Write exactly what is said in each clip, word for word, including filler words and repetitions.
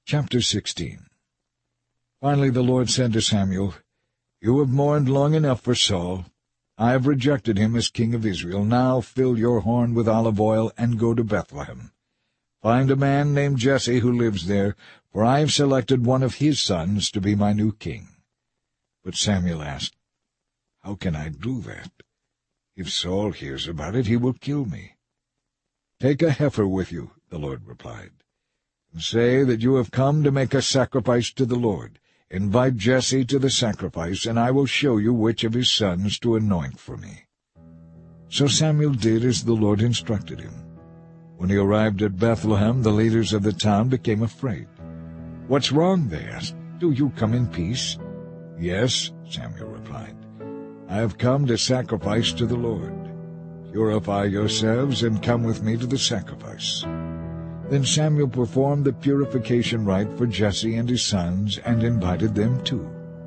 Chapter sixteen. Finally the Lord said to Samuel, "You have mourned long enough for Saul. I have rejected him as king of Israel. Now fill your horn with olive oil and go to Bethlehem. Find a man named Jesse who lives there, for I have selected one of his sons to be my new king." But Samuel asked, "How can I do that? If Saul hears about it, he will kill me." "Take a heifer with you," the Lord replied, "and say that you have come to make a sacrifice to the Lord. Invite Jesse to the sacrifice, and I will show you which of his sons to anoint for me." So Samuel did as the Lord instructed him. When he arrived at Bethlehem, the leaders of the town became afraid. "What's wrong?" they asked. "Do you come in peace?" "Yes," Samuel replied. "I have come to sacrifice to the Lord. Purify yourselves and come with me to the sacrifice." Then Samuel performed the purification rite for Jesse and his sons and invited them too.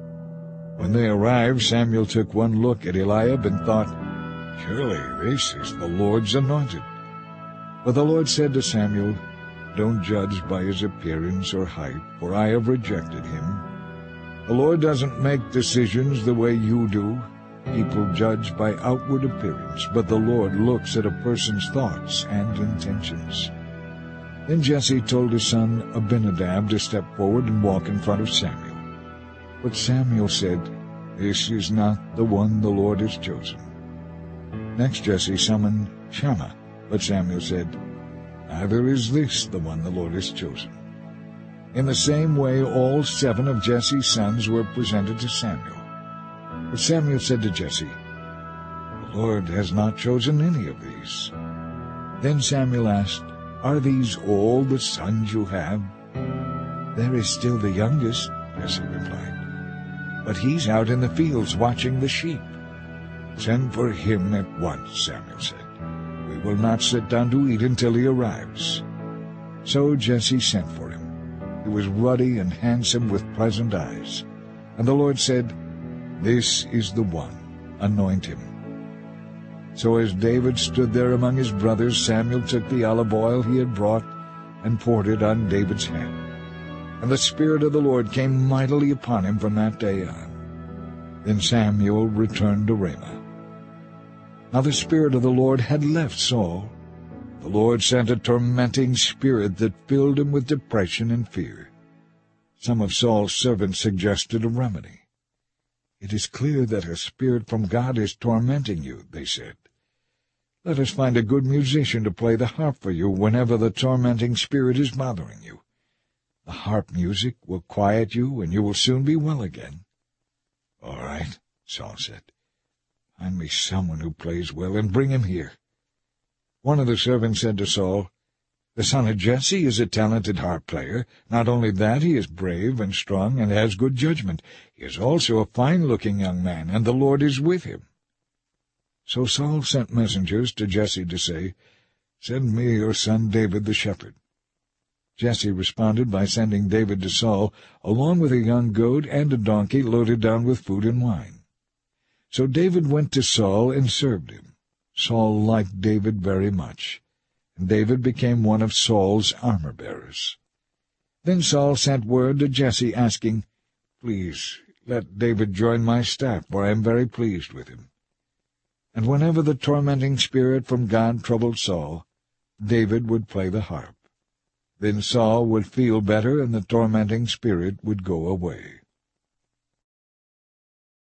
When they arrived, Samuel took one look at Eliab and thought, "Surely this is the Lord's anointed." But the Lord said to Samuel, "Don't judge by his appearance or height, for I have rejected him. The Lord doesn't make decisions the way you do. People judge by outward appearance, but the Lord looks at a person's thoughts and intentions." Then Jesse told his son Abinadab to step forward and walk in front of Samuel. But Samuel said, "This is not the one the Lord has chosen." Next Jesse summoned Shammah, but Samuel said, "Neither is this the one the Lord has chosen." In the same way all seven of Jesse's sons were presented to Samuel. But Samuel said to Jesse, "The Lord has not chosen any of these." Then Samuel asked, "Are these all the sons you have?" "There is still the youngest," Jesse replied, "but he's out in the fields watching the sheep." "Send for him at once," Samuel said. "We will not sit down to eat until he arrives." So Jesse sent for him. He was ruddy and handsome with pleasant eyes. And the Lord said, "This is the one. Anoint him." So as David stood there among his brothers, Samuel took the olive oil he had brought and poured it on David's head. And the Spirit of the Lord came mightily upon him from that day on. Then Samuel returned to Ramah. Now the Spirit of the Lord had left Saul. The Lord sent a tormenting spirit that filled him with depression and fear. Some of Saul's servants suggested a remedy. "It is clear that a spirit from God is tormenting you," they said. "Let us find a good musician to play the harp for you whenever the tormenting spirit is bothering you. The harp music will quiet you, and you will soon be well again." "All right," Saul said. "Find me someone who plays well and bring him here." One of the servants said to Saul, "The son of Jesse is a talented harp player. Not only that, he is brave and strong and has good judgment. He is also a fine-looking young man, and the Lord is with him." So Saul sent messengers to Jesse to say, "Send me your son David the shepherd." Jesse responded by sending David to Saul, along with a young goat and a donkey loaded down with food and wine. So David went to Saul and served him. Saul liked David very much, and David became one of Saul's armor-bearers. Then Saul sent word to Jesse, asking, "Please, let David join my staff, for I am very pleased with him." And whenever the tormenting spirit from God troubled Saul, David would play the harp. Then Saul would feel better, and the tormenting spirit would go away.